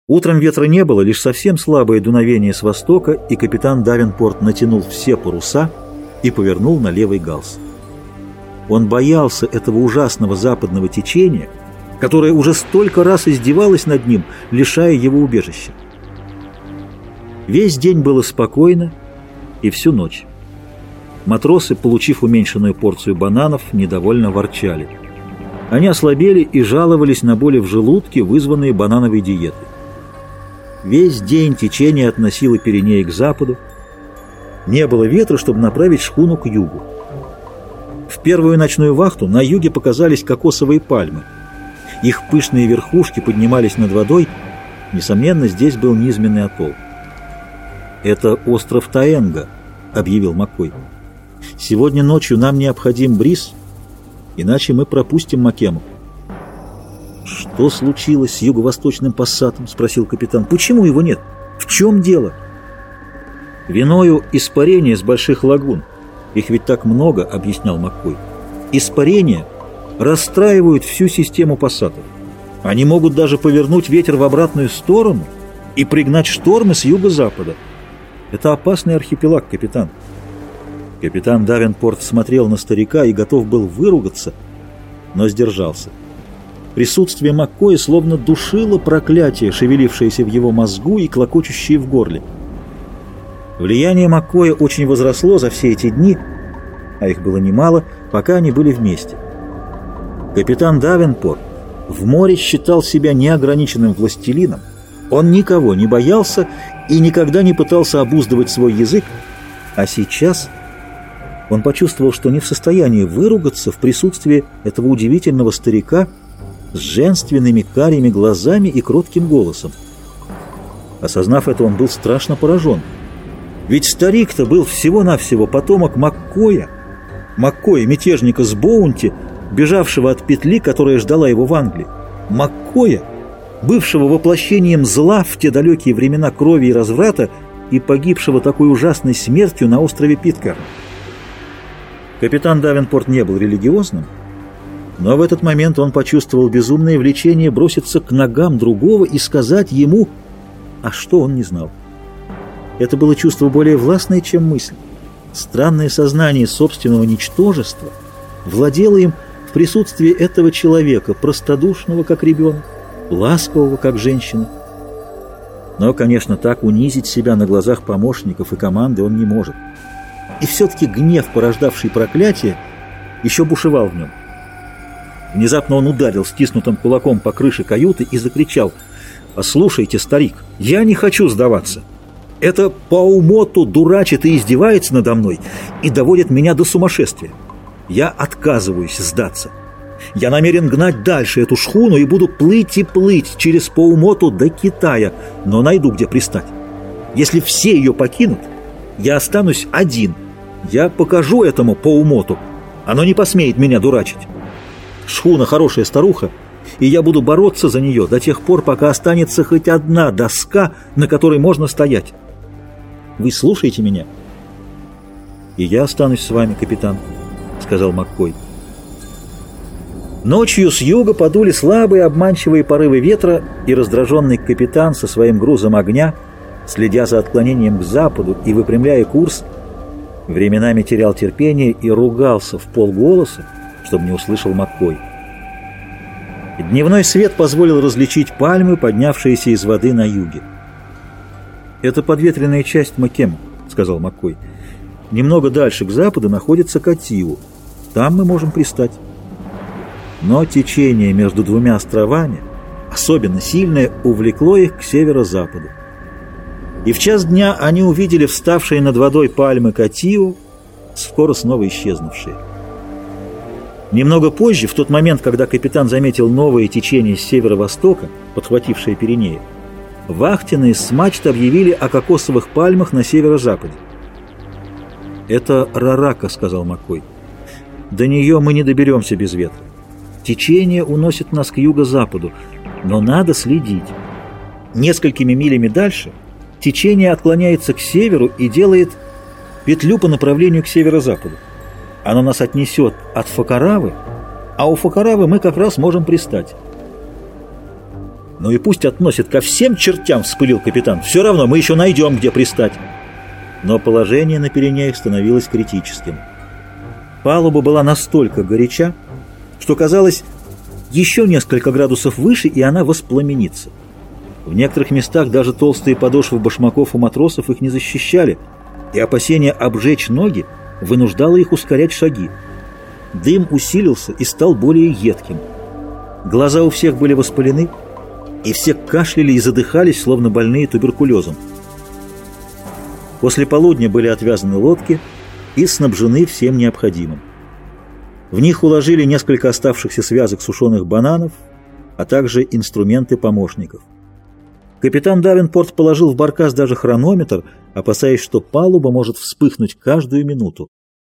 Утром ветра не было, лишь совсем слабое дуновение с востока, и капитан Давенпорт натянул все паруса и повернул на левый галс. Он боялся этого ужасного западного течения, которое уже столько раз издевалось над ним, лишая его убежища. Весь день было спокойно, и всю ночь. Матросы, получив уменьшенную порцию бананов, недовольно ворчали. Они ослабели и жаловались на боли в желудке, вызванные банановой диетой. Весь день течение относило Пиренеи к западу. Не было ветра, чтобы направить шхуну к югу. В первую ночную вахту на юге показались кокосовые пальмы. Их пышные верхушки поднимались над водой. Несомненно, здесь был низменный атолл. «Это остров Таэнга», — объявил Маккой. «Сегодня ночью нам необходим бриз, иначе мы пропустим Макему». «Что случилось с юго-восточным пассатом?» — спросил капитан. «Почему его нет? В чем дело?» «Виною испарения с больших лагун. Их ведь так много», — объяснял Маккой. «Испарения расстраивают всю систему пассатов. Они могут даже повернуть ветер в обратную сторону и пригнать штормы с юго-запада. Это опасный архипелаг, капитан». Капитан Давенпорт смотрел на старика и готов был выругаться, но сдержался. Присутствие Маккоя словно душило проклятие, шевелившееся в его мозгу и клокочущее в горле. Влияние Маккоя очень возросло за все эти дни, а их было немало, пока они были вместе. Капитан Давенпорт в море считал себя неограниченным властелином. Он никого не боялся и никогда не пытался обуздывать свой язык, а сейчас он почувствовал, что не в состоянии выругаться в присутствии этого удивительного старика с женственными карими глазами и кротким голосом. Осознав это, он был страшно поражен. Ведь старик-то был всего-навсего потомок Маккоя, мятежника с Боунти, бежавшего от петли, которая ждала его в Англии. Маккоя, бывшего воплощением зла в те далекие времена крови и разврата и погибшего такой ужасной смертью на острове Питкэрн. Капитан Давенпорт не был религиозным, но в этот момент он почувствовал безумное влечение броситься к ногам другого и сказать ему, а что он не знал. Это было чувство более властное, чем мысль. Странное сознание собственного ничтожества владело им в присутствии этого человека, простодушного, как ребенок, ласкового, как женщина. Но, конечно, так унизить себя на глазах помощников и команды он не может. И все-таки гнев, порождавший проклятие, еще бушевал в нем. Внезапно он ударил стиснутым кулаком по крыше каюты и закричал: «Послушайте, старик, я не хочу сдаваться. Это Паумоту дурачит и издевается надо мной и доводит меня до сумасшествия. Я отказываюсь сдаться. Я намерен гнать дальше эту шхуну и буду плыть и плыть через Паумоту до Китая, но найду, где пристать. Если все ее покинут, я останусь один. Я покажу этому Паумоту. Оно не посмеет меня дурачить. Шхуна хорошая старуха, и я буду бороться за нее до тех пор, пока останется хоть одна доска, на которой можно стоять. Вы слушаете меня?» «И я останусь с вами, капитан», — сказал Маккой. Ночью с юга подули слабые обманчивые порывы ветра, и раздраженный капитан со своим грузом огня, следя за отклонением к западу и выпрямляя курс, временами терял терпение и ругался в полголоса, чтобы не услышал Маккой. Дневной свет позволил различить пальмы, поднявшиеся из воды на юге. «Это подветренная часть Макему», — сказал Маккой. «Немного дальше к западу находится Катиу. Там мы можем пристать». Но течение между двумя островами, особенно сильное, увлекло их к северо-западу. И в час дня они увидели вставшие над водой пальмы Катиу, скоро снова исчезнувшие. Немного позже, в тот момент, когда капитан заметил новое течение с северо-востока, подхватившее Пиренеи, вахтенные с мачт объявили о кокосовых пальмах на северо-западе. «Это Рарака», — сказал Маккой. «До нее мы не доберемся без ветра. Течение уносит нас к юго-западу, но надо следить. Несколькими милями дальше течение отклоняется к северу и делает петлю по направлению к северо-западу. Оно нас отнесет от Факаравы, а у Факаравы мы как раз можем пристать». «Ну и пусть относит ко всем чертям», — вспылил капитан. «Все равно мы еще найдем, где пристать». Но положение на Пиренеях становилось критическим. Палуба была настолько горяча, что казалось, еще несколько градусов выше, и она воспламенится. В некоторых местах даже толстые подошвы башмаков у матросов их не защищали, и опасение обжечь ноги вынуждало их ускорять шаги. Дым усилился и стал более едким. Глаза у всех были воспалены, и все кашляли и задыхались, словно больные туберкулезом. После полудня были отвязаны лодки и снабжены всем необходимым. В них уложили несколько оставшихся связок сушеных бананов, а также инструменты помощников. Капитан Давенпорт положил в баркас даже хронометр, опасаясь, что палуба может вспыхнуть каждую минуту.